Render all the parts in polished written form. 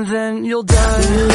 and then you'll die.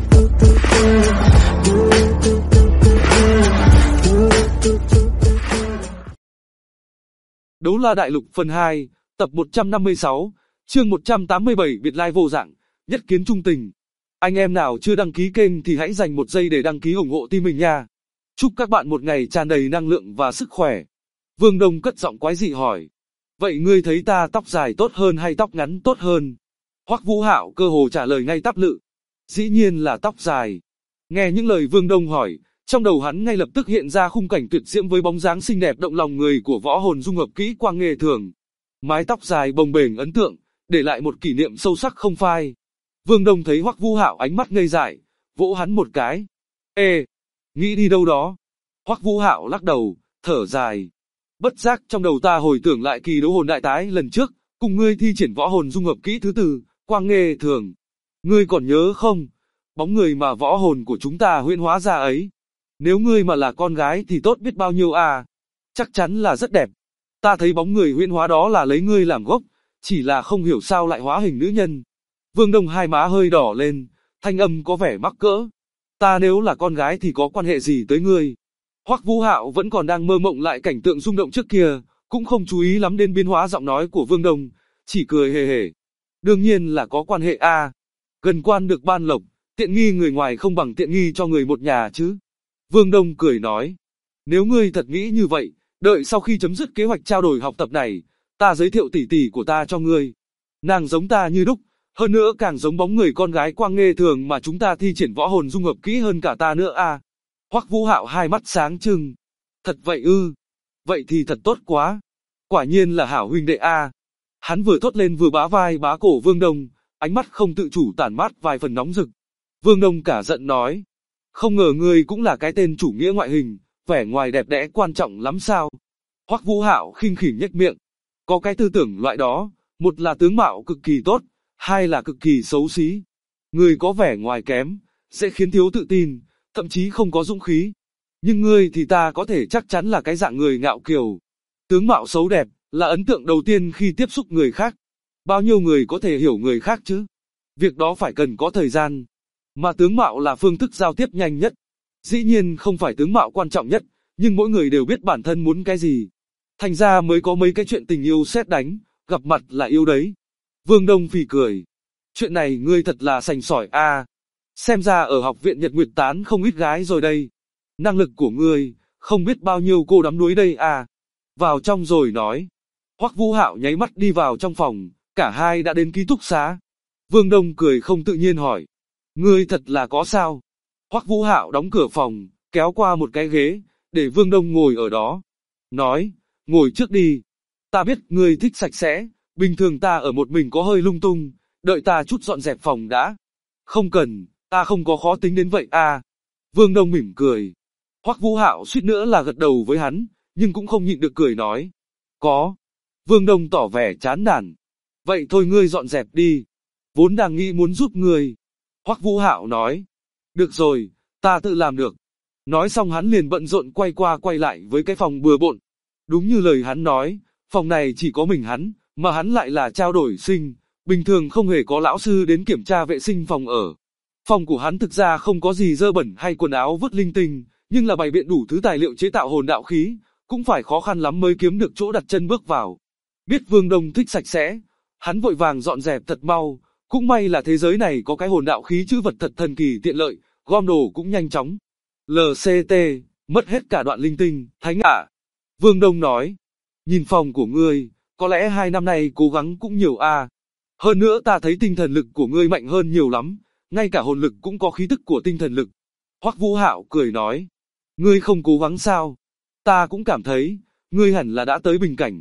Đấu La Đại Lục phần 2, tập 156, chương 187 biệt lai vô dạng, nhất kiến trung tình. Anh em nào chưa đăng ký kênh thì hãy dành một giây để đăng ký ủng hộ team mình nha. Chúc các bạn một ngày tràn đầy năng lượng và sức khỏe. Vương Đông cất giọng quái dị hỏi. Vậy ngươi thấy ta tóc dài tốt hơn hay tóc ngắn tốt hơn? Hoắc Vũ Hạo cơ hồ trả lời ngay tắp lự. Dĩ nhiên là tóc dài. Nghe những lời Vương Đông hỏi, trong đầu hắn ngay lập tức hiện ra khung cảnh tuyệt diễm với bóng dáng xinh đẹp động lòng người của võ hồn dung hợp kỹ Quang Nghê Thường. Mái tóc dài bồng bềnh ấn tượng, để lại một kỷ niệm sâu sắc không phai. Vương Đông thấy Hoắc Vũ Hạo ánh mắt ngây dại, vỗ hắn một cái. Ê, nghĩ đi đâu đó? Hoắc Vũ Hạo lắc đầu, thở dài. Bất giác trong đầu ta hồi tưởng lại kỳ đấu hồn đại tái lần trước, cùng ngươi thi triển võ hồn dung hợp kỹ thứ tư, Quang Nghê Thường. Ngươi còn nhớ không? Bóng người mà võ hồn của chúng ta huyễn hóa ra ấy. Nếu ngươi mà là con gái thì tốt biết bao nhiêu à. Chắc chắn là rất đẹp. Ta thấy bóng người huyễn hóa đó là lấy ngươi làm gốc, chỉ là không hiểu sao lại hóa hình nữ nhân. Vương Đông hai má hơi đỏ lên, thanh âm có vẻ mắc cỡ. Ta nếu là con gái thì có quan hệ gì tới ngươi? Hoắc Vũ Hạo vẫn còn đang mơ mộng lại cảnh tượng rung động trước kia, cũng không chú ý lắm đến biến hóa giọng nói của Vương Đông, chỉ cười hề hề. Đương nhiên là có quan hệ a. Gần quan được ban lộc, tiện nghi người ngoài không bằng tiện nghi cho người một nhà chứ. Vương Đông cười nói. Nếu ngươi thật nghĩ như vậy, đợi sau khi chấm dứt kế hoạch trao đổi học tập này, ta giới thiệu tỷ tỷ của ta cho ngươi. Nàng giống ta như đúc, hơn nữa càng giống bóng người con gái Quang Nghê Thường mà chúng ta thi triển võ hồn dung hợp kỹ hơn cả ta nữa a. Hoắc Vũ Hạo hai mắt sáng trừng. Thật vậy ư? Vậy thì thật tốt quá. Quả nhiên là hảo huynh đệ a. Hắn vừa thốt lên vừa bá vai bá cổ Vương Đông, ánh mắt không tự chủ tản mát vài phần nóng rực. Vương Đông cả giận nói. Không ngờ ngươi cũng là cái tên chủ nghĩa ngoại hình, vẻ ngoài đẹp đẽ quan trọng lắm sao? Hoắc Vũ Hạo khinh khỉnh nhếch miệng. Có cái tư tưởng loại đó, một là tướng mạo cực kỳ tốt, hai là cực kỳ xấu xí. Ngươi có vẻ ngoài kém, sẽ khiến thiếu tự tin, thậm chí không có dũng khí. Nhưng ngươi thì ta có thể chắc chắn là cái dạng người ngạo kiều. Tướng mạo xấu đẹp, là ấn tượng đầu tiên khi tiếp xúc người khác. Bao nhiêu người có thể hiểu người khác chứ? Việc đó phải cần có thời gian. Mà tướng mạo là phương thức giao tiếp nhanh nhất. Dĩ nhiên không phải tướng mạo quan trọng nhất, nhưng mỗi người đều biết bản thân muốn cái gì. Thành ra mới có mấy cái chuyện tình yêu sét đánh, gặp mặt là yêu đấy. Vương Đông phì cười. Chuyện này ngươi thật là sành sỏi a. Xem ra ở học viện Nhật Nguyệt tán không ít gái rồi đây. Năng lực của ngươi, không biết bao nhiêu cô đắm đuối đây à. Vào trong rồi nói. Hoắc Vũ Hạo nháy mắt đi vào trong phòng, cả hai đã đến ký túc xá. Vương Đông cười không tự nhiên hỏi. Ngươi thật là có sao? Hoắc Vũ Hạo đóng cửa phòng, kéo qua một cái ghế, để Vương Đông ngồi ở đó. Nói, ngồi trước đi. Ta biết ngươi thích sạch sẽ, bình thường ta ở một mình có hơi lung tung, đợi ta chút dọn dẹp phòng đã. Không cần, ta không có khó tính đến vậy à. Vương Đông mỉm cười. Hoắc Vũ Hạo suýt nữa là gật đầu với hắn, nhưng cũng không nhịn được cười nói. Có. Vương Đông tỏ vẻ chán nản. Vậy thôi ngươi dọn dẹp đi. Vốn đang nghĩ muốn giúp ngươi. Hoắc Vũ Hạo nói. Được rồi, ta tự làm được. Nói xong hắn liền bận rộn quay qua quay lại với cái phòng bừa bộn. Đúng như lời hắn nói, phòng này chỉ có mình hắn, mà hắn lại là trao đổi sinh, bình thường không hề có lão sư đến kiểm tra vệ sinh phòng ở. Phòng của hắn thực ra không có gì dơ bẩn hay quần áo vứt linh tinh, nhưng là bày biện đủ thứ tài liệu chế tạo hồn đạo khí, cũng phải khó khăn lắm mới kiếm được chỗ đặt chân bước vào. Biết Vương Đông thích sạch sẽ, hắn vội vàng dọn dẹp thật mau, cũng may là thế giới này có cái hồn đạo khí chữ vật thật thần kỳ tiện lợi, gom đồ cũng nhanh chóng. LCT, mất hết cả đoạn linh tinh, thánh ạ. Vương Đông nói, nhìn phòng của ngươi, có lẽ 2 năm nay cố gắng cũng nhiều a. Hơn nữa ta thấy tinh thần lực của ngươi mạnh hơn nhiều lắm, ngay cả hồn lực cũng có khí tức của tinh thần lực. Hoắc Vũ Hạo cười nói, ngươi không cố gắng sao? Ta cũng cảm thấy, ngươi hẳn là đã tới bình cảnh.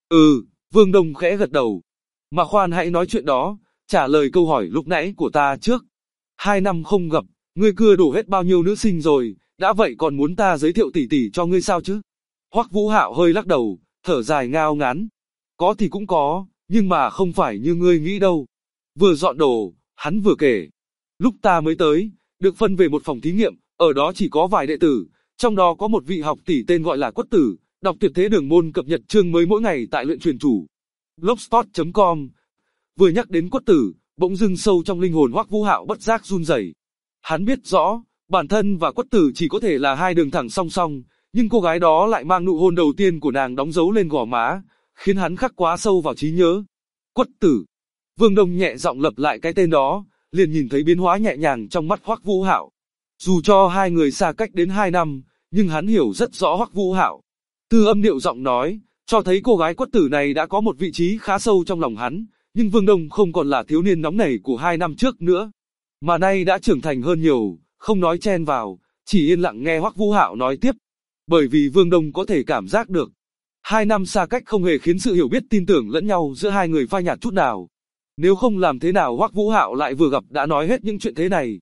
Vương Đông khẽ gật đầu. Mà khoan hãy nói chuyện đó, trả lời câu hỏi lúc nãy của ta trước. 2 năm không gặp, ngươi cưa đổ hết bao nhiêu nữ sinh rồi, đã vậy còn muốn ta giới thiệu tỷ tỷ cho ngươi sao chứ? Hoắc Vũ Hạo hơi lắc đầu, thở dài ngao ngán. Có thì cũng có, nhưng mà không phải như ngươi nghĩ đâu. Vừa dọn đồ, hắn vừa kể. Lúc ta mới tới, được phân về một phòng thí nghiệm, ở đó chỉ có vài đệ tử, trong đó có một vị học tỷ tên gọi là Quất Tử, đọc tuyệt thế đường môn cập nhật chương mới mỗi ngày tại luyện truyền chủ. Blogspot.com. Vừa nhắc đến Quất Tử, bỗng dưng sâu trong linh hồn Hoắc Vũ Hạo bất giác run rẩy. Hắn biết rõ, bản thân và Quất Tử chỉ có thể là hai đường thẳng song song, nhưng cô gái đó lại mang nụ hôn đầu tiên của nàng đóng dấu lên gò má, khiến hắn khắc quá sâu vào trí nhớ. Quất Tử. Vương Đông nhẹ giọng lặp lại cái tên đó, liền nhìn thấy biến hóa nhẹ nhàng trong mắt Hoắc Vũ Hạo. Dù cho hai người xa cách đến 2 năm, nhưng hắn hiểu rất rõ Hoắc Vũ Hạo. Từ âm điệu giọng nói, cho thấy cô gái Quất Tử này đã có một vị trí khá sâu trong lòng hắn, nhưng Vương Đông không còn là thiếu niên nóng nảy của 2 năm trước nữa, mà nay đã trưởng thành hơn nhiều, không nói chen vào, chỉ yên lặng nghe Hoắc Vũ Hạo nói tiếp. Bởi vì Vương Đông có thể cảm giác được, 2 năm xa cách không hề khiến sự hiểu biết tin tưởng lẫn nhau giữa hai người phai nhạt chút nào. Nếu không làm thế nào Hoắc Vũ Hạo lại vừa gặp đã nói hết những chuyện thế này.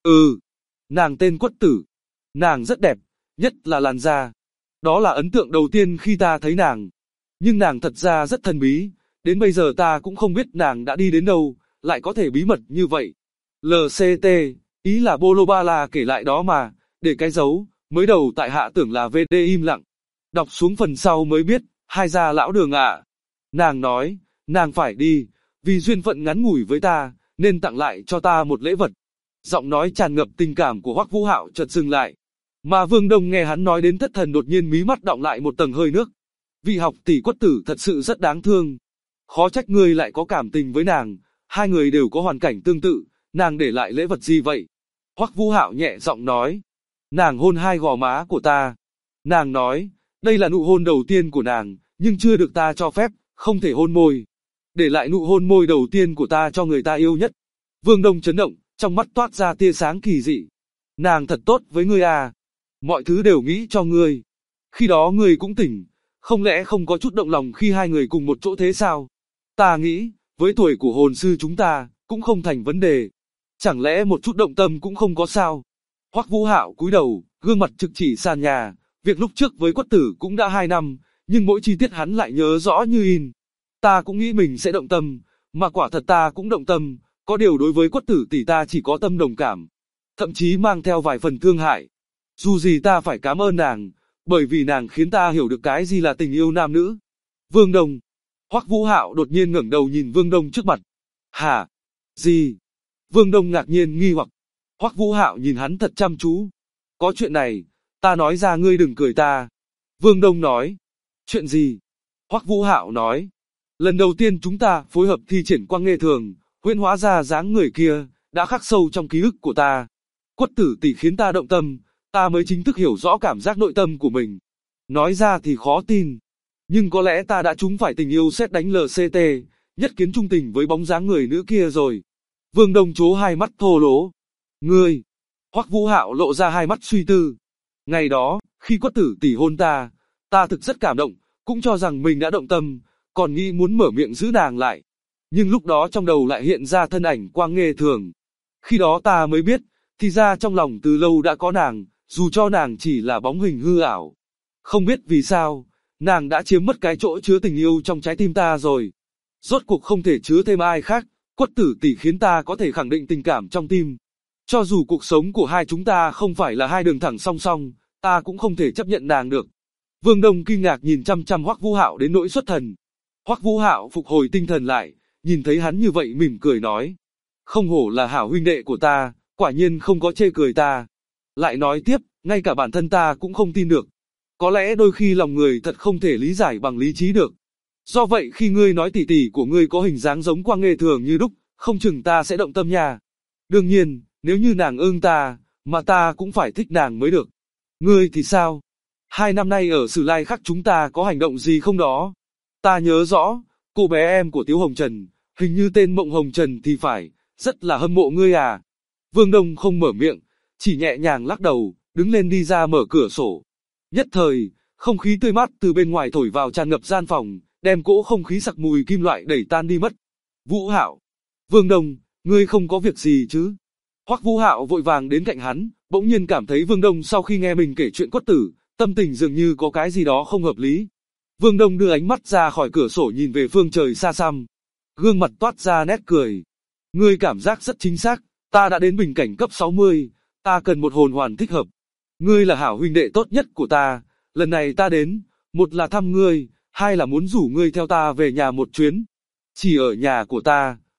Nàng tên Quất Tử. Nàng rất đẹp, nhất là làn da. Đó là ấn tượng đầu tiên khi ta thấy nàng. Nhưng nàng thật ra rất thần bí, đến bây giờ ta cũng không biết nàng đã đi đến đâu, lại có thể bí mật như vậy. LCT, ý là Bolobala kể lại đó mà, để cái dấu, mới đầu tại hạ tưởng là VD im lặng. Đọc xuống phần sau mới biết, hai gia lão Đường ạ. Nàng nói, nàng phải đi, vì duyên phận ngắn ngủi với ta, nên tặng lại cho ta một lễ vật. Giọng nói tràn ngập tình cảm của Hoắc Vũ Hạo chợt dừng lại. Mà Vương Đông nghe hắn nói đến thất thần đột nhiên mí mắt đọng lại một tầng hơi nước. Vị học tỷ Quất Tử thật sự rất đáng thương. Khó trách ngươi lại có cảm tình với nàng, hai người đều có hoàn cảnh tương tự, nàng để lại lễ vật gì vậy? Hoắc Vũ Hạo nhẹ giọng nói. Nàng hôn hai gò má của ta. Nàng nói, đây là nụ hôn đầu tiên của nàng, nhưng chưa được ta cho phép, không thể hôn môi. Để lại nụ hôn môi đầu tiên của ta cho người ta yêu nhất. Vương Đông chấn động, trong mắt toát ra tia sáng kỳ dị. Nàng thật tốt với ngươi à. Mọi thứ đều nghĩ cho ngươi. Khi đó ngươi cũng tỉnh, không lẽ không có chút động lòng khi hai người cùng một chỗ thế sao? Ta nghĩ, với tuổi của hồn sư chúng ta, cũng không thành vấn đề. Chẳng lẽ một chút động tâm cũng không có sao? Hoắc Vũ Hạo cúi đầu, gương mặt trực chỉ sàn nhà. Việc lúc trước với Quất Tử cũng đã 2 năm, nhưng mỗi chi tiết hắn lại nhớ rõ như in. Ta cũng nghĩ mình sẽ động tâm, mà quả thật ta cũng động tâm, có điều đối với Quất Tử tỷ ta chỉ có tâm đồng cảm, thậm chí mang theo vài phần thương hại. Dù gì ta phải cảm ơn nàng, bởi vì nàng khiến ta hiểu được cái gì là tình yêu nam nữ. Vương Đông. Hoắc Vũ Hạo đột nhiên ngẩng đầu nhìn Vương Đông trước mặt. Hả? Gì? Vương Đông ngạc nhiên nghi hoặc. Hoắc Vũ Hạo nhìn hắn thật chăm chú. Có chuyện này, ta nói ra ngươi đừng cười ta. Vương Đông nói. Chuyện gì? Hoắc Vũ Hạo nói. Lần đầu tiên chúng ta phối hợp thi triển quang nghê thường, huyễn hóa ra dáng người kia, đã khắc sâu trong ký ức của ta. Quất Tử tỷ khiến ta động tâm, ta mới chính thức hiểu rõ cảm giác nội tâm của mình. Nói ra thì khó tin, nhưng có lẽ ta đã trúng phải tình yêu sét đánh LCT, nhất kiến trung tình với bóng dáng người nữ kia rồi. Vương Đông trố hai mắt thô lỗ. Ngươi. Hoắc Vũ Hạo lộ ra hai mắt suy tư. Ngày đó, khi Quất Tử tỷ hôn ta, ta thực rất cảm động, cũng cho rằng mình đã động tâm, còn nghĩ muốn mở miệng giữ nàng lại. Nhưng lúc đó trong đầu lại hiện ra thân ảnh quang nghê thường. Khi đó ta mới biết, thì ra trong lòng từ lâu đã có nàng, dù cho nàng chỉ là bóng hình hư ảo. Không biết vì sao, nàng đã chiếm mất cái chỗ chứa tình yêu trong trái tim ta rồi. Rốt cuộc không thể chứa thêm ai khác, Quất Tử tỷ khiến ta có thể khẳng định tình cảm trong tim. Cho dù cuộc sống của hai chúng ta không phải là hai đường thẳng song song, ta cũng không thể chấp nhận nàng được. Vương Đông kinh ngạc nhìn chăm chăm Hoắc Vũ Hạo đến nỗi xuất thần. Hoắc Vũ Hạo phục hồi tinh thần lại, nhìn thấy hắn như vậy mỉm cười nói. Không hổ là hảo huynh đệ của ta, quả nhiên không có chê cười ta. Lại nói tiếp, ngay cả bản thân ta cũng không tin được. Có lẽ đôi khi lòng người thật không thể lý giải bằng lý trí được. Do vậy khi ngươi nói tỷ tỷ của ngươi có hình dáng giống quang nghê thường như đúc, không chừng ta sẽ động tâm nha. Đương nhiên, nếu như nàng ưng ta, mà ta cũng phải thích nàng mới được. Ngươi thì sao? 2 năm nay ở Sử Lai Khắc chúng ta có hành động gì không đó? Ta nhớ rõ, cô bé em của Tiếu Hồng Trần, hình như tên Mộng Hồng Trần thì phải, rất là hâm mộ ngươi à. Vương Đông không mở miệng, chỉ nhẹ nhàng lắc đầu, đứng lên đi ra mở cửa sổ. Nhất thời, không khí tươi mát từ bên ngoài thổi vào tràn ngập gian phòng, đem cỗ không khí sặc mùi kim loại đẩy tan đi mất. Vũ Hạo. Vương Đông, ngươi không có việc gì chứ? Hoắc Vũ Hạo vội vàng đến cạnh hắn, bỗng nhiên cảm thấy Vương Đông sau khi nghe mình kể chuyện Quất Tử, tâm tình dường như có cái gì đó không hợp lý. Vương Đông đưa ánh mắt ra khỏi cửa sổ nhìn về phương trời xa xăm. Gương mặt toát ra nét cười. Ngươi cảm giác rất chính xác, ta đã đến bình cảnh cấp 60, ta cần một hồn hoàn thích hợp. Ngươi là hảo huynh đệ tốt nhất của ta, lần này ta đến, một là thăm ngươi, hai là muốn rủ ngươi theo ta về nhà một chuyến. Chỉ ở nhà của ta,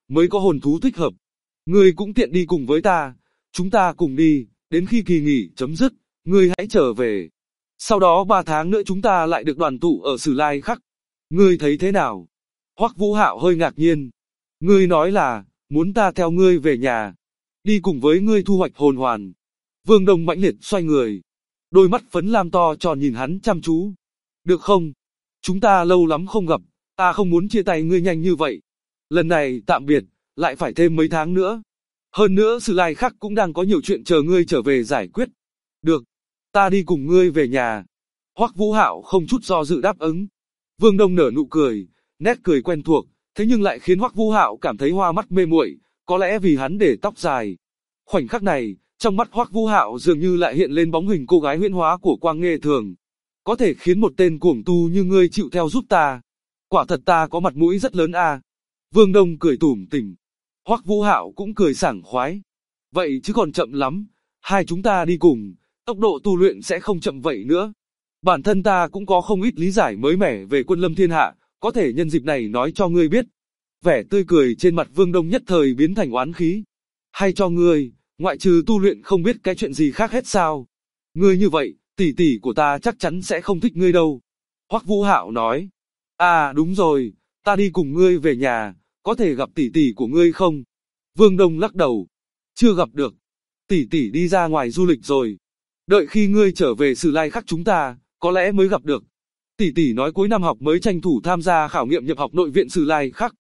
mới có hồn thú thích hợp. Ngươi cũng tiện đi cùng với ta, chúng ta cùng đi, đến khi kỳ nghỉ chấm dứt, ngươi hãy trở về. Sau đó 3 tháng nữa chúng ta lại được đoàn tụ ở Sử Lai Khắc. Ngươi thấy thế nào? Hoắc Vũ Hạo hơi ngạc nhiên. Ngươi nói là, muốn ta theo ngươi về nhà, đi cùng với ngươi thu hoạch hồn hoàn. Vương Đông mãnh liệt xoay người. Đôi mắt phấn lam to tròn nhìn hắn chăm chú. Được không? Chúng ta lâu lắm không gặp, ta không muốn chia tay ngươi nhanh như vậy. Lần này tạm biệt, lại phải thêm mấy tháng nữa. Hơn nữa Sử Lai Khắc cũng đang có nhiều chuyện chờ ngươi trở về giải quyết. Được, ta đi cùng ngươi về nhà. Hoắc Vũ Hạo không chút do dự đáp ứng. Vương Đông nở nụ cười, nét cười quen thuộc, thế nhưng lại khiến Hoắc Vũ Hạo cảm thấy hoa mắt mê muội, có lẽ vì hắn để tóc dài. Khoảnh khắc này, trong mắt Hoắc Vũ Hạo dường như lại hiện lên bóng hình cô gái huyễn hóa của Quang Nghê Thường. Có thể khiến một tên cuồng tu như ngươi chịu theo giúp ta. Quả thật ta có mặt mũi rất lớn à. Vương Đông cười tủm tỉm. Hoắc Vũ Hạo cũng cười sảng khoái. Vậy chứ còn chậm lắm, hai chúng ta đi cùng, tốc độ tu luyện sẽ không chậm vậy nữa. Bản thân ta cũng có không ít lý giải mới mẻ về Quân Lâm Thiên Hạ, có thể nhân dịp này nói cho ngươi biết. Vẻ tươi cười trên mặt Vương Đông nhất thời biến thành oán khí. Hay cho ngươi, ngoại trừ tu luyện không biết cái chuyện gì khác hết sao? Ngươi như vậy, tỷ tỷ của ta chắc chắn sẽ không thích ngươi đâu. Hoắc Vũ Hạo nói. À đúng rồi, ta đi cùng ngươi về nhà, có thể gặp tỷ tỷ của ngươi không? Vương Đông lắc đầu. Chưa gặp được. Tỷ tỷ đi ra ngoài du lịch rồi. Đợi khi ngươi trở về Sử Lai Khắc chúng ta, có lẽ mới gặp được. Tỷ tỷ nói cuối năm học mới tranh thủ tham gia khảo nghiệm nhập học nội viện Sử Lai Khắc.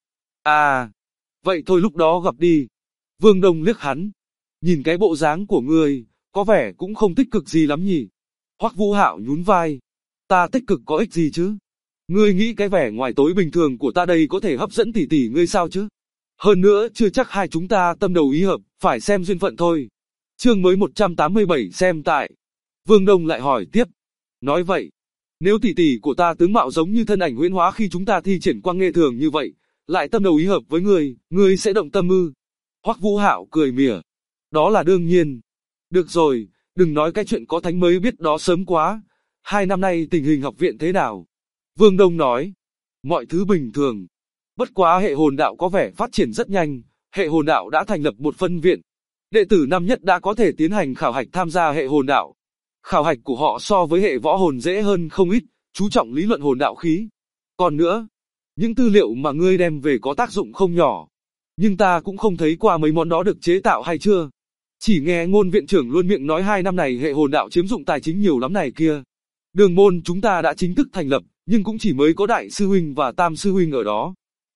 À, vậy thôi lúc đó gặp đi. Vương Đông liếc hắn. Nhìn cái bộ dáng của ngươi, có vẻ cũng không tích cực gì lắm nhỉ. Hoắc Vũ Hạo nhún vai. Ta tích cực có ích gì chứ? Ngươi nghĩ cái vẻ ngoài tối bình thường của ta đây có thể hấp dẫn tỷ tỷ ngươi sao chứ? Hơn nữa chưa chắc hai chúng ta tâm đầu ý hợp, phải xem duyên phận thôi. Chương mới 187 xem tại. Vương Đông lại hỏi tiếp. Nói vậy, nếu tỷ tỷ của ta tướng mạo giống như thân ảnh huyễn hóa khi chúng ta thi triển Quang Nghê Thường như vậy, lại tâm đầu ý hợp với ngươi sẽ động tâm ư? Hoắc Vũ Hạo cười mỉa. Đó là đương nhiên. Được rồi, đừng nói cái chuyện có thánh mới biết đó sớm quá. 2 năm nay tình hình học viện thế nào? Vương Đông nói. Mọi thứ bình thường. Bất quá hệ hồn đạo có vẻ phát triển rất nhanh, hệ hồn đạo đã thành lập một phân viện. Đệ tử năm nhất đã có thể tiến hành khảo hạch tham gia hệ hồn đạo. Khảo hạch của họ so với hệ võ hồn dễ hơn không ít, chú trọng lý luận hồn đạo khí. Còn nữa, những tư liệu mà ngươi đem về có tác dụng không nhỏ. Nhưng ta cũng không thấy qua mấy món đó được chế tạo hay chưa. Chỉ nghe Ngôn viện trưởng luôn miệng nói 2 năm này hệ hồn đạo chiếm dụng tài chính nhiều lắm này kia. Đường môn chúng ta đã chính thức thành lập, nhưng cũng chỉ mới có đại sư huynh và tam sư huynh ở đó.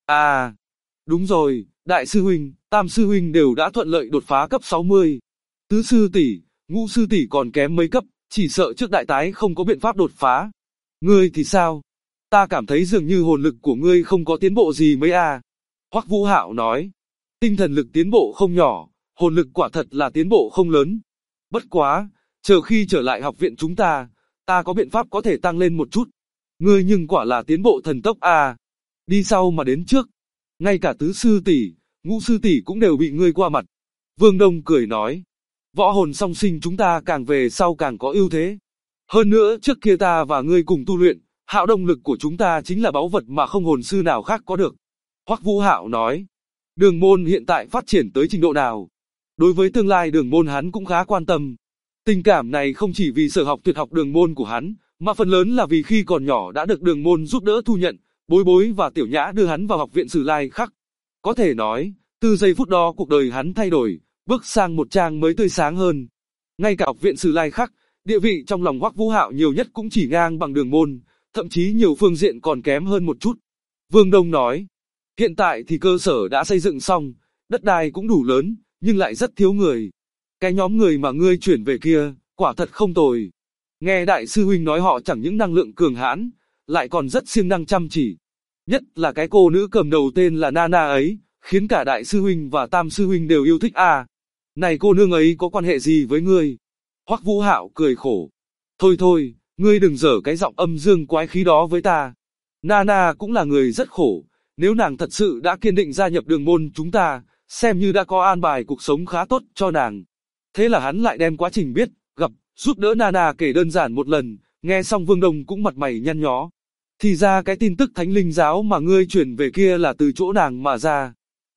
À, đúng rồi, đại sư huynh, tam sư huynh đều đã thuận lợi đột phá cấp 60. Tứ sư tỷ, ngũ sư tỷ còn kém mấy cấp, chỉ sợ trước đại tái không có biện pháp đột phá. Ngươi thì sao? Ta cảm thấy dường như hồn lực của ngươi không có tiến bộ gì mấy à. Hoắc Vũ Hạo nói, tinh thần lực tiến bộ không nhỏ, hồn lực quả thật là tiến bộ không lớn. Bất quá, chờ khi trở lại học viện chúng ta có biện pháp có thể tăng lên một chút. Ngươi nhưng quả là tiến bộ thần tốc à. Đi sau mà đến trước. Ngay cả tứ sư tỷ, ngũ sư tỷ cũng đều bị ngươi qua mặt. Vương Đông cười nói. Võ hồn song sinh chúng ta càng về sau càng có ưu thế. Hơn nữa trước kia ta và ngươi cùng tu luyện, hạo động lực của chúng ta chính là báu vật mà không hồn sư nào khác có được. Hoắc Vũ Hạo nói. Đường môn hiện tại phát triển tới trình độ nào? Đối với tương lai đường môn hắn cũng khá quan tâm. Tình cảm này không chỉ vì sở học tuyệt học đường môn của hắn, mà phần lớn là vì khi còn nhỏ đã được đường môn giúp đỡ thu nhận, Bối Bối và Tiểu Nhã đưa hắn vào học viện Sử Lai Khắc. Có thể nói, từ giây phút đó cuộc đời hắn thay đổi, bước sang một trang mới tươi sáng hơn. Ngay cả học viện Sử Lai Khắc, địa vị trong lòng Hoắc Vũ Hạo nhiều nhất cũng chỉ ngang bằng đường môn, thậm chí nhiều phương diện còn kém hơn một chút. Vương Đông nói, hiện tại thì cơ sở đã xây dựng xong, đất đai cũng đủ lớn, nhưng lại rất thiếu người. Cái nhóm người mà ngươi chuyển về kia, quả thật không tồi. Nghe đại sư huynh nói họ chẳng những năng lượng cường hãn, lại còn rất siêng năng chăm chỉ. Nhất là cái cô nữ cầm đầu tên là Nana ấy, khiến cả đại sư huynh và tam sư huynh đều yêu thích à. Này cô nương ấy có quan hệ gì với ngươi? Hoắc Vũ Hạo cười khổ. Thôi thôi, ngươi đừng dở cái giọng âm dương quái khí đó với ta. Nana cũng là người rất khổ, nếu nàng thật sự đã kiên định gia nhập đường môn chúng ta, xem như đã có an bài cuộc sống khá tốt cho nàng. Thế là hắn lại đem quá trình biết, gặp, giúp đỡ Nana kể đơn giản một lần, nghe xong Vương Đông cũng mặt mày nhăn nhó. Thì ra cái tin tức thánh linh giáo mà ngươi chuyển về kia là từ chỗ nàng mà ra.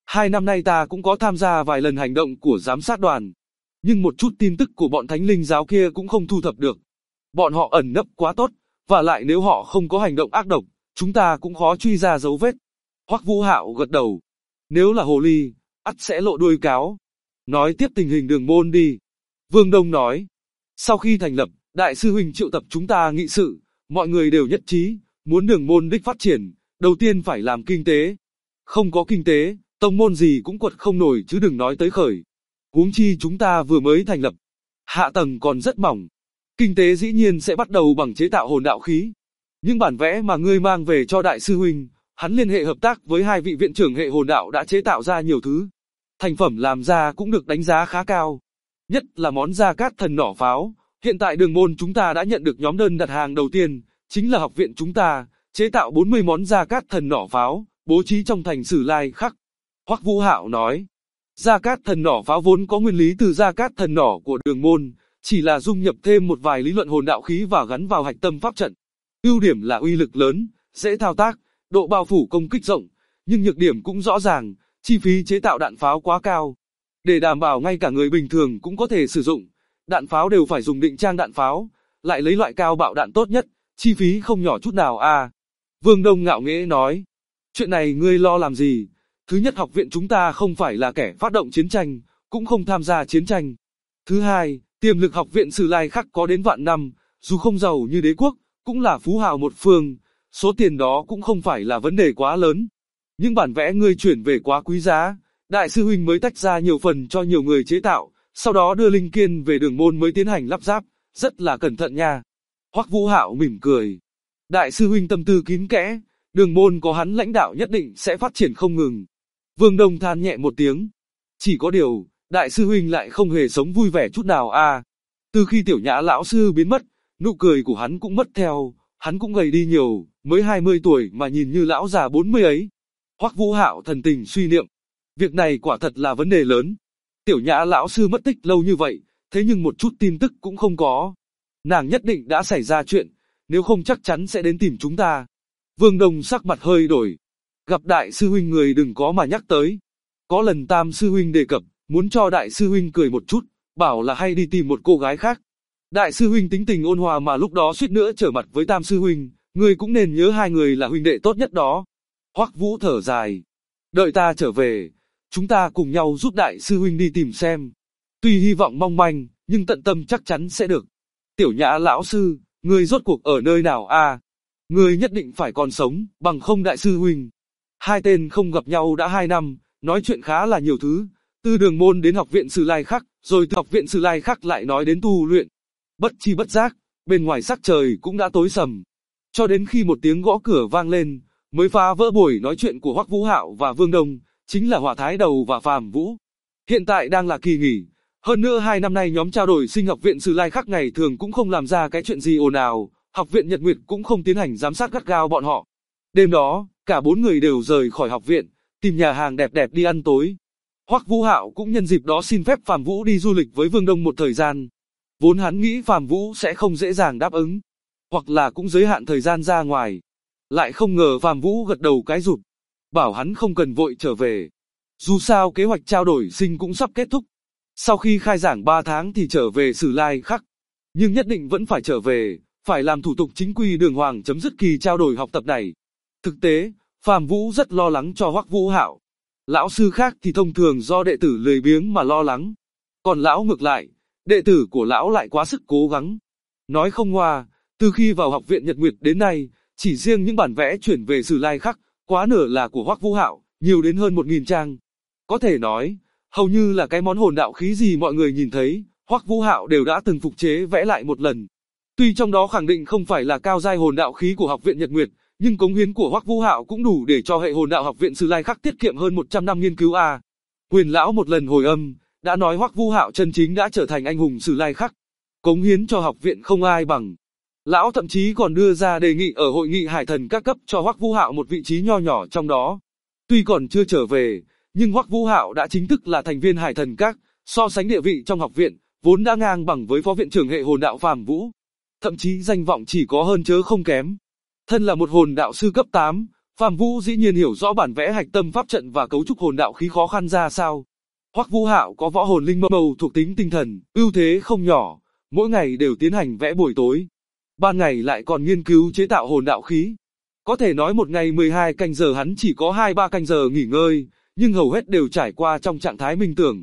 2 năm nay ta cũng có tham gia vài lần hành động của giám sát đoàn, nhưng một chút tin tức của bọn thánh linh giáo kia cũng không thu thập được. Bọn họ ẩn nấp quá tốt, và lại nếu họ không có hành động ác độc, chúng ta cũng khó truy ra dấu vết. Hoắc Vũ Hạo gật đầu. Nếu là hồ ly, ắt sẽ lộ đuôi cáo. Nói tiếp tình hình đường môn đi. Vương Đông nói. Sau khi thành lập, Đại sư huynh triệu tập chúng ta nghị sự, mọi người đều nhất trí, muốn đường môn đích phát triển, đầu tiên phải làm kinh tế. Không có kinh tế, tông môn gì cũng quật không nổi chứ đừng nói tới khởi. Huống chi chúng ta vừa mới thành lập, hạ tầng còn rất mỏng. Kinh tế dĩ nhiên sẽ bắt đầu bằng chế tạo hồn đạo khí. Nhưng bản vẽ mà ngươi mang về cho đại sư huynh, hắn liên hệ hợp tác với 2 vị viện trưởng hệ hồn đạo đã chế tạo ra nhiều thứ. Thành phẩm làm ra cũng được đánh giá khá cao. Nhất là món Gia Cát Thần nỏ pháo. Hiện tại đường môn chúng ta đã nhận được nhóm đơn đặt hàng đầu tiên, chính là học viện chúng ta, chế tạo 40 món Gia Cát Thần nỏ pháo, bố trí trong thành Sử Lai Khắc. Hoắc Vũ Hạo nói, Gia Cát Thần nỏ pháo vốn có nguyên lý từ Gia Cát Thần nỏ của đường môn, chỉ là dung nhập thêm một vài lý luận hồn đạo khí và gắn vào hạch tâm pháp trận. Ưu điểm là uy lực lớn, dễ thao tác, độ bao phủ công kích rộng, nhưng nhược điểm cũng rõ ràng, chi phí chế tạo đạn pháo quá cao. Để đảm bảo ngay cả người bình thường cũng có thể sử dụng, đạn pháo đều phải dùng định trang đạn pháo, lại lấy loại cao bạo đạn tốt nhất, chi phí không nhỏ chút nào à. Vương Đông ngạo nghễ nói, chuyện này ngươi lo làm gì? Thứ nhất, học viện chúng ta không phải là kẻ phát động chiến tranh, cũng không tham gia chiến tranh. Thứ hai, tiềm lực học viện Sử Lai Khắc có đến vạn năm, dù không giàu như đế quốc, cũng là phú hào một phương, số tiền đó cũng không phải là vấn đề quá lớn. Nhưng bản vẽ ngươi chuyển về quá quý giá, đại sư huynh mới tách ra nhiều phần cho nhiều người chế tạo, sau đó đưa linh kiên về đường môn mới tiến hành lắp ráp, rất là cẩn thận nha. Hoắc Vũ Hạo mỉm cười. Đại sư huynh tâm tư kín kẽ, đường môn có hắn lãnh đạo nhất định sẽ phát triển không ngừng. Vương Đông than nhẹ một tiếng. Chỉ có điều, đại sư huynh lại không hề sống vui vẻ chút nào à. Từ khi Tiểu Nhã lão sư biến mất, nụ cười của hắn cũng mất theo, hắn cũng gầy đi nhiều, mới 20 tuổi mà nhìn như lão già 40 ấy. Hoắc Vũ Hạo thần tình suy niệm. Việc này quả thật là vấn đề lớn. Tiểu Nhã lão sư mất tích lâu như vậy, thế nhưng một chút tin tức cũng không có. Nàng nhất định đã xảy ra chuyện, nếu không chắc chắn sẽ đến tìm chúng ta. Vương Đông sắc mặt hơi đổi. Gặp đại sư huynh người đừng có mà nhắc tới. Có lần Tam sư huynh đề cập, muốn cho đại sư huynh cười một chút, bảo là hay đi tìm một cô gái khác. Đại sư huynh tính tình ôn hòa mà lúc đó suýt nữa trở mặt với Tam sư huynh, người cũng nên nhớ hai người là huynh đệ tốt nhất đó. Hoắc Vũ thở dài. Đợi ta trở về, chúng ta cùng nhau giúp đại sư huynh đi tìm xem. Tuy hy vọng mong manh, nhưng tận tâm chắc chắn sẽ được. Tiểu Nhã lão sư, người rốt cuộc ở nơi nào à? Người nhất định phải còn sống, bằng không đại sư huynh. Hai tên không gặp nhau đã 2 năm, nói chuyện khá là nhiều thứ, từ đường môn đến học viện Sử Lai Khắc, rồi từ học viện Sử Lai Khắc lại nói đến tu luyện. Bất chi bất giác, bên ngoài sắc trời cũng đã tối sầm. Cho đến khi một tiếng gõ cửa vang lên, mới phá vỡ buổi nói chuyện của Hoắc Vũ Hạo và Vương Đông, chính là Hỏa Thái Đầu và Phàm Vũ. Hiện tại đang là kỳ nghỉ, hơn nữa 2 năm nay nhóm trao đổi sinh học viện Sử Lai Khắc ngày thường cũng không làm ra cái chuyện gì ồn ào, học viện Nhật Nguyệt cũng không tiến hành giám sát gắt gao bọn họ. Đêm đó, cả 4 người đều rời khỏi học viện, tìm nhà hàng đẹp đẹp đi ăn tối. Hoắc Vũ Hạo cũng nhân dịp đó xin phép Phàm Vũ đi du lịch với Vương Đông một thời gian. Vốn hắn nghĩ Phàm Vũ sẽ không dễ dàng đáp ứng, hoặc là cũng giới hạn thời gian ra ngoài. Lại không ngờ Phàm Vũ gật đầu cái rụp, bảo hắn không cần vội trở về. Dù sao kế hoạch trao đổi sinh cũng sắp kết thúc. Sau khi khai giảng 3 tháng thì trở về Sử Lai Khắc. Nhưng nhất định vẫn phải trở về, phải làm thủ tục chính quy đường hoàng chấm dứt kỳ trao đổi học tập này. Thực tế, Phàm Vũ rất lo lắng cho Hoắc Vũ Hạo. Lão sư khác thì thông thường do đệ tử lười biếng mà lo lắng. Còn lão ngược lại, đệ tử của lão lại quá sức cố gắng. Nói không ngoa, từ khi vào học viện Nhật Nguyệt đến nay, chỉ riêng những bản vẽ chuyển về Sử Lai Khắc, quá nửa là của Hoắc Vũ Hạo, nhiều đến hơn 1000 trang. Có thể nói, hầu như là cái món hồn đạo khí gì mọi người nhìn thấy, Hoắc Vũ Hạo đều đã từng phục chế vẽ lại một lần. Tuy trong đó khẳng định không phải là cao giai hồn đạo khí của học viện Nhật Nguyệt, nhưng cống hiến của Hoắc Vũ Hạo cũng đủ để cho hệ hồn đạo học viện Sử Lai Khắc tiết kiệm hơn 100 năm nghiên cứu a. Quyền lão một lần hồi âm, đã nói Hoắc Vũ Hạo chân chính đã trở thành anh hùng Sử Lai Khắc. Cống hiến cho học viện không ai bằng. Lão thậm chí còn đưa ra đề nghị ở hội nghị hải thần các cấp cho Hoắc Vũ Hạo một vị trí nho nhỏ trong đó. Tuy còn chưa trở về, nhưng Hoắc Vũ Hạo đã chính thức là thành viên hải thần các, so sánh địa vị trong học viện, vốn đã ngang bằng với phó viện trưởng hệ hồn đạo Phàm Vũ. Thậm chí danh vọng chỉ có hơn chớ không kém. Thân là một hồn đạo sư cấp 8, Phạm Vũ dĩ nhiên hiểu rõ bản vẽ hạch tâm pháp trận và cấu trúc hồn đạo khí khó khăn ra sao. Hoắc Vũ Hạo có võ hồn linh mâu thuộc tính tinh thần, ưu thế không nhỏ, mỗi ngày đều tiến hành vẽ buổi tối. Ban ngày lại còn nghiên cứu chế tạo hồn đạo khí. Có thể nói một ngày 12 canh giờ hắn chỉ có 2-3 canh giờ nghỉ ngơi, nhưng hầu hết đều trải qua trong trạng thái minh tưởng.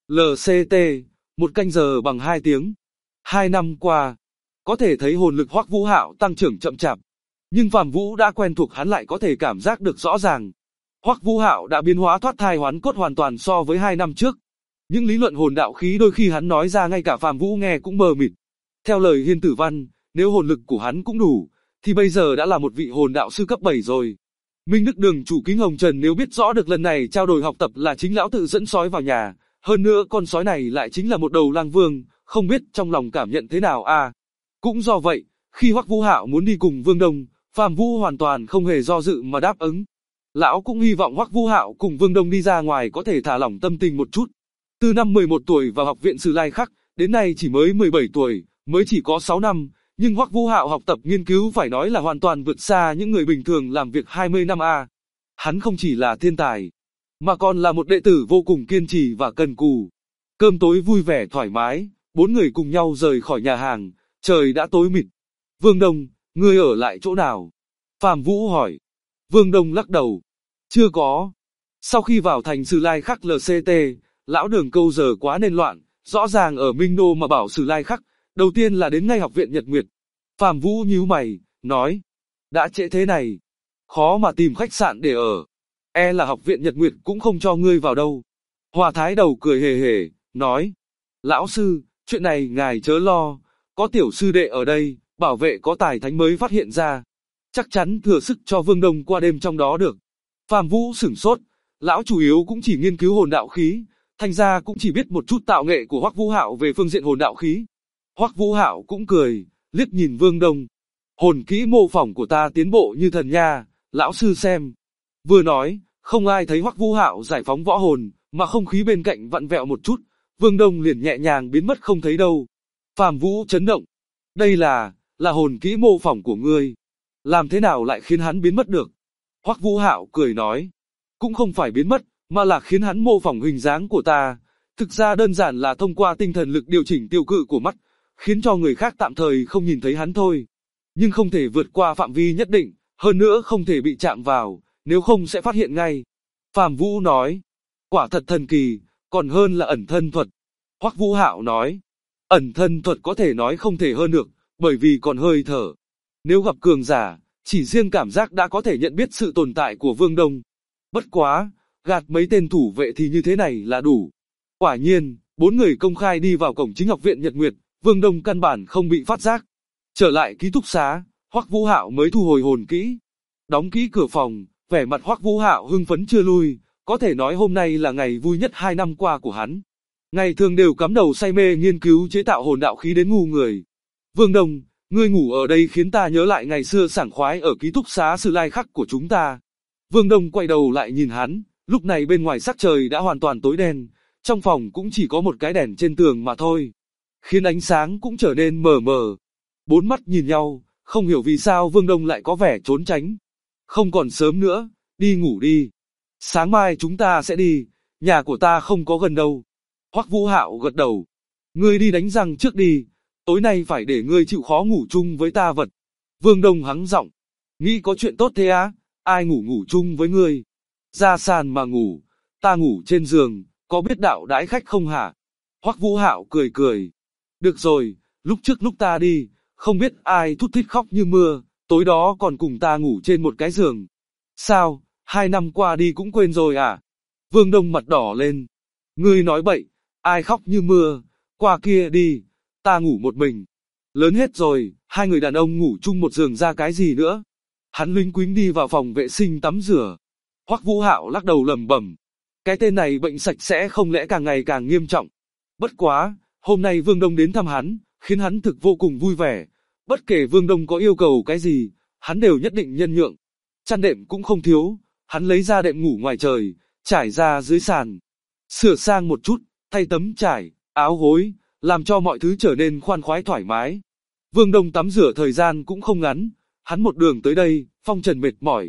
LCT, 1 canh giờ bằng 2 tiếng. 2 năm qua, có thể thấy hồn lực Hoắc Vũ Hạo tăng trưởng chậm chạp. Nhưng Phạm Vũ đã quen thuộc hắn lại có thể cảm giác được rõ ràng. Hoắc Vũ Hạo đã biến hóa thoát thai hoán cốt hoàn toàn so với 2 năm trước. Những lý luận hồn đạo khí đôi khi hắn nói ra ngay cả Phạm Vũ nghe cũng mờ mịt. Theo lời Hiên Tử Văn, nếu hồn lực của hắn cũng đủ, thì bây giờ đã là một vị hồn đạo sư cấp 7 rồi. Minh Đức Đường chủ Kính Hồng Trần nếu biết rõ được lần này trao đổi học tập là chính lão tự dẫn sói vào nhà, hơn nữa con sói này lại chính là một đầu lang vương, không biết trong lòng cảm nhận thế nào à. Cũng do vậy, khi Hoắc Vũ Hạo muốn đi cùng Vương Đông, Phạm Vũ hoàn toàn không hề do dự mà đáp ứng. Lão cũng hy vọng Hoắc Vũ Hạo cùng Vương Đông đi ra ngoài có thể thả lỏng tâm tình một chút. Từ năm 11 tuổi vào học viện Sử Lai Khắc, đến nay chỉ mới 17 tuổi, mới chỉ có 6 năm, nhưng Hoắc Vũ Hạo học tập nghiên cứu phải nói là hoàn toàn vượt xa những người bình thường làm việc 20 năm a. Hắn không chỉ là thiên tài, mà còn là một đệ tử vô cùng kiên trì và cần cù. Cơm tối vui vẻ thoải mái, 4 người cùng nhau rời khỏi nhà hàng, trời đã tối mịt. Vương Đông, ngươi ở lại chỗ nào? Phạm Vũ hỏi. Vương Đông lắc đầu. Chưa có. Sau khi vào thành Sử Lai Khắc LCT, lão Đường câu giờ quá nên loạn, rõ ràng ở Minh Đô mà bảo Sử Lai Khắc, đầu tiên là đến ngay học viện Nhật Nguyệt. Phạm Vũ nhíu mày, nói. Đã trễ thế này, khó mà tìm khách sạn để ở. E là học viện Nhật Nguyệt cũng không cho ngươi vào đâu. Hòa Thái Đầu cười hề hề, nói. Lão sư, chuyện này ngài chớ lo, có tiểu sư đệ ở đây, bảo vệ có tài thánh mới phát hiện ra. Chắc chắn thừa sức cho Vương Đông qua đêm trong đó được. Phạm Vũ sửng sốt, lão chủ yếu cũng chỉ nghiên cứu hồn đạo khí, thành ra cũng chỉ biết một chút tạo nghệ của Hoắc Vũ Hạo về phương diện hồn đạo khí. Hoắc Vũ Hạo cũng cười, liếc nhìn Vương Đông. Hồn kỹ mô phỏng của ta tiến bộ như thần nha, lão sư xem. Vừa nói, không ai thấy Hoắc Vũ Hạo giải phóng võ hồn, mà không khí bên cạnh vặn vẹo một chút, Vương Đông liền nhẹ nhàng biến mất không thấy đâu. Phạm Vũ chấn động. Đây là hồn kỹ mô phỏng của ngươi. Làm thế nào lại khiến hắn biến mất được? Hoắc Vũ Hạo cười nói. Cũng không phải biến mất, mà là khiến hắn mô phỏng hình dáng của ta. Thực ra đơn giản là thông qua tinh thần lực điều chỉnh tiêu cự của mắt, khiến cho người khác tạm thời không nhìn thấy hắn thôi. Nhưng không thể vượt qua phạm vi nhất định, hơn nữa không thể bị chạm vào, nếu không sẽ phát hiện ngay. Phạm Vũ nói. Quả thật thần kỳ, còn hơn là ẩn thân thuật. Hoắc Vũ Hạo nói. Ẩn thân thuật có thể nói không thể hơn được, bởi vì còn hơi thở. Nếu gặp cường giả, chỉ riêng cảm giác đã có thể nhận biết sự tồn tại của Vương Đông. Bất quá, gạt mấy tên thủ vệ thì như thế này là đủ. Quả nhiên, 4 người công khai đi vào cổng chính học viện Nhật Nguyệt, Vương Đông căn bản không bị phát giác. Trở lại ký túc xá, Hoắc Vũ Hạo mới thu hồi hồn kỹ. Đóng kỹ cửa phòng, vẻ mặt Hoắc Vũ Hạo hưng phấn chưa lui, có thể nói hôm nay là ngày vui nhất 2 năm qua của hắn. Ngày thường đều cắm đầu say mê nghiên cứu chế tạo hồn đạo khí đến ngu người. Vương Đông, ngươi ngủ ở đây khiến ta nhớ lại ngày xưa sảng khoái ở ký túc xá Sử Lai Khắc của chúng ta. Vương Đông quay đầu lại nhìn hắn, lúc này bên ngoài sắc trời đã hoàn toàn tối đen, trong phòng cũng chỉ có một cái đèn trên tường mà thôi, khiến ánh sáng cũng trở nên mờ mờ. 4 mắt nhìn nhau, không hiểu vì sao Vương Đông lại có vẻ trốn tránh. Không còn sớm nữa, đi ngủ đi. Sáng mai chúng ta sẽ đi, nhà của ta không có gần đâu. Hoắc Vũ Hạo gật đầu. Ngươi đi đánh răng trước đi, tối nay phải để ngươi chịu khó ngủ chung với ta vật. Vương Đông hắng giọng. Nghĩ có chuyện tốt thế á, ai ngủ chung với ngươi? Ra sàn mà ngủ, ta ngủ trên giường, có biết đạo đãi khách không hả? Hoắc Vũ Hạo cười cười. Được rồi, lúc trước lúc ta đi, không biết ai thút thít khóc như mưa, tối đó còn cùng ta ngủ trên một cái giường. Sao, 2 năm qua đi cũng quên rồi à? Vương Đông mặt đỏ lên. Ngươi nói bậy, ai khóc như mưa, qua kia đi, ta ngủ một mình. Lớn hết rồi, 2 người đàn ông ngủ chung một giường ra cái gì nữa? Hắn luyến quính đi vào phòng vệ sinh tắm rửa. Hoắc Vũ Hạo lắc đầu lẩm bẩm. Cái tên này bệnh sạch sẽ không lẽ càng ngày càng nghiêm trọng. Bất quá, hôm nay Vương Đông đến thăm hắn, khiến hắn thực vô cùng vui vẻ. Bất kể Vương Đông có yêu cầu cái gì, hắn đều nhất định nhân nhượng. Chăn đệm cũng không thiếu, hắn lấy ra đệm ngủ ngoài trời, trải ra dưới sàn. Sửa sang một chút, thay tấm trải, áo gối, làm cho mọi thứ trở nên khoan khoái thoải mái. Vương Đông tắm rửa thời gian cũng không ngắn, hắn một đường tới đây, phong trần mệt mỏi.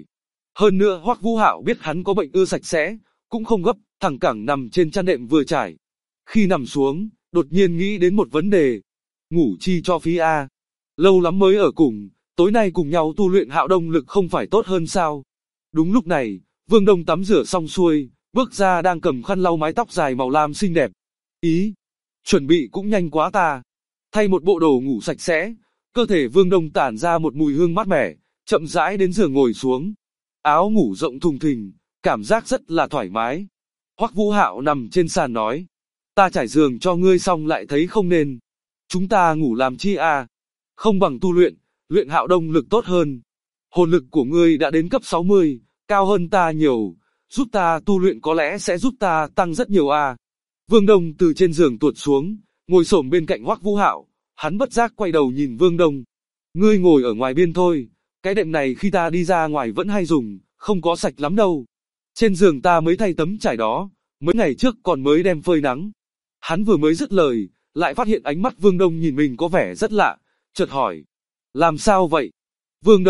Hơn nữa Hoắc Vũ Hạo biết hắn có bệnh ưa sạch sẽ, cũng không gấp, thẳng cẳng nằm trên chăn đệm vừa trải. Khi nằm xuống, đột nhiên nghĩ đến một vấn đề. Ngủ chi cho phí a. Lâu lắm mới ở cùng, tối nay cùng nhau tu luyện Hạo Đông lực không phải tốt hơn sao? Đúng lúc này, Vương Đông tắm rửa xong xuôi, bước ra đang cầm khăn lau mái tóc dài màu lam xinh đẹp. Ý, chuẩn bị cũng nhanh quá ta. Thay một bộ đồ ngủ sạch sẽ, cơ thể Vương Đông tản ra một mùi hương mát mẻ, chậm rãi đến giường ngồi xuống. Áo ngủ rộng thùng thình, cảm giác rất là thoải mái. Hoắc Vũ Hạo nằm trên sàn nói, ta trải giường cho ngươi xong lại thấy không nên. Chúng ta ngủ làm chi à? Không bằng tu luyện, luyện Hạo Đông lực tốt hơn. Hồn lực của ngươi đã đến cấp 60, cao hơn ta nhiều, giúp ta tu luyện có lẽ sẽ giúp ta tăng rất nhiều à. Vương Đông từ trên giường tuột xuống, ngồi xổm bên cạnh Hoắc Vũ Hạo, hắn bất giác quay đầu nhìn Vương Đông. Ngươi ngồi ở ngoài biên thôi, cái đệm này khi ta đi ra ngoài vẫn hay dùng, không có sạch lắm đâu. Trên giường ta mới thay tấm trải đó, mấy ngày trước còn mới đem phơi nắng. Hắn vừa mới dứt lời, lại phát hiện ánh mắt Vương Đông nhìn mình có vẻ rất lạ, chợt hỏi. Làm sao vậy? Vương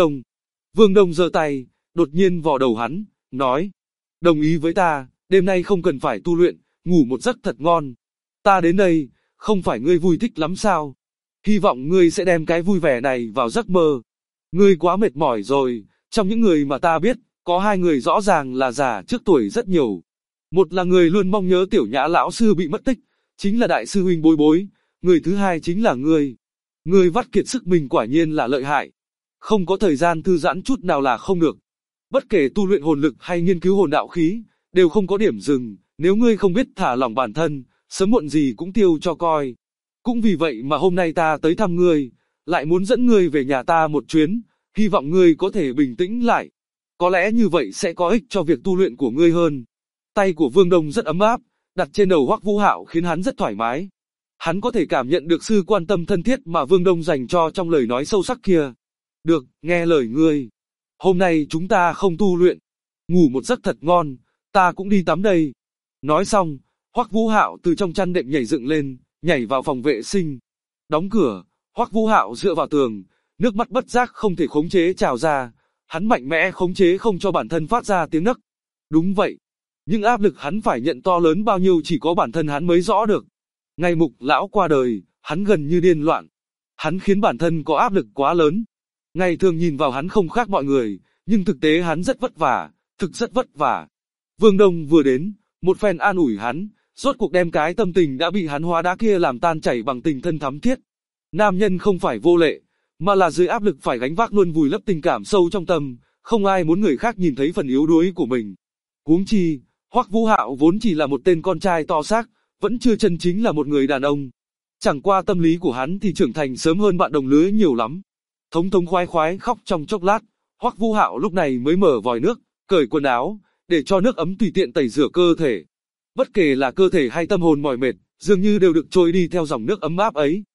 Đông giơ tay, đột nhiên vò đầu hắn, nói. Đồng ý với ta, đêm nay không cần phải tu luyện, ngủ một giấc thật ngon. Ta đến đây, không phải ngươi vui thích lắm sao? Hy vọng ngươi sẽ đem cái vui vẻ này vào giấc mơ. Ngươi quá mệt mỏi rồi, trong những người mà ta biết, có hai người rõ ràng là già trước tuổi rất nhiều. Một là người luôn mong nhớ Tiểu Nhã lão sư bị mất tích, chính là đại sư huynh Bối Bối, người thứ hai chính là ngươi. Ngươi vắt kiệt sức mình quả nhiên là lợi hại. Không có thời gian thư giãn chút nào là không được. Bất kể tu luyện hồn lực hay nghiên cứu hồn đạo khí, đều không có điểm dừng, nếu ngươi không biết thả lỏng bản thân, sớm muộn gì cũng tiêu cho coi. Cũng vì vậy mà hôm nay ta tới thăm ngươi, lại muốn dẫn ngươi về nhà ta một chuyến, hy vọng ngươi có thể bình tĩnh lại. Có lẽ như vậy sẽ có ích cho việc tu luyện của ngươi hơn. Tay của Vương Đông rất ấm áp, đặt trên đầu Hoắc Vũ Hạo khiến hắn rất thoải mái. Hắn có thể cảm nhận được sự quan tâm thân thiết mà Vương Đông dành cho trong lời nói sâu sắc kia. Được, nghe lời ngươi. Hôm nay chúng ta không tu luyện. Ngủ một giấc thật ngon, ta cũng đi tắm đây. Nói xong, Hoắc Vũ Hạo từ trong chăn đệm nhảy dựng lên, nhảy vào phòng vệ sinh. Đóng cửa, Hoắc Vũ Hạo dựa vào tường, nước mắt bất giác không thể khống chế trào ra. Hắn mạnh mẽ khống chế không cho bản thân phát ra tiếng nấc. Đúng vậy. Nhưng áp lực hắn phải nhận to lớn bao nhiêu chỉ có bản thân hắn mới rõ được. Ngày Mục lão qua đời, hắn gần như điên loạn. Hắn khiến bản thân có áp lực quá lớn. Ngày thường nhìn vào hắn không khác mọi người, nhưng thực tế hắn rất vất vả, thực rất vất vả. Vương Đông vừa đến, một phen an ủi hắn, rốt cuộc đem cái tâm tình đã bị hắn hóa đá kia làm tan chảy bằng tình thân thắm thiết. Nam nhân không phải vô lệ, mà là dưới áp lực phải gánh vác luôn vùi lấp tình cảm sâu trong tâm, không ai muốn người khác nhìn thấy phần yếu đuối của mình. Huống chi, Hoắc Vũ Hạo vốn chỉ là một tên con trai to xác, vẫn chưa chân chính là một người đàn ông. Chẳng qua tâm lý của hắn thì trưởng thành sớm hơn bạn đồng lứa nhiều lắm. Thống thống khoái khoái khóc trong chốc lát, Hoắc Vũ Hạo lúc này mới mở vòi nước, cởi quần áo, để cho nước ấm tùy tiện tẩy rửa cơ thể. Bất kể là cơ thể hay tâm hồn mỏi mệt, dường như đều được trôi đi theo dòng nước ấm áp ấy.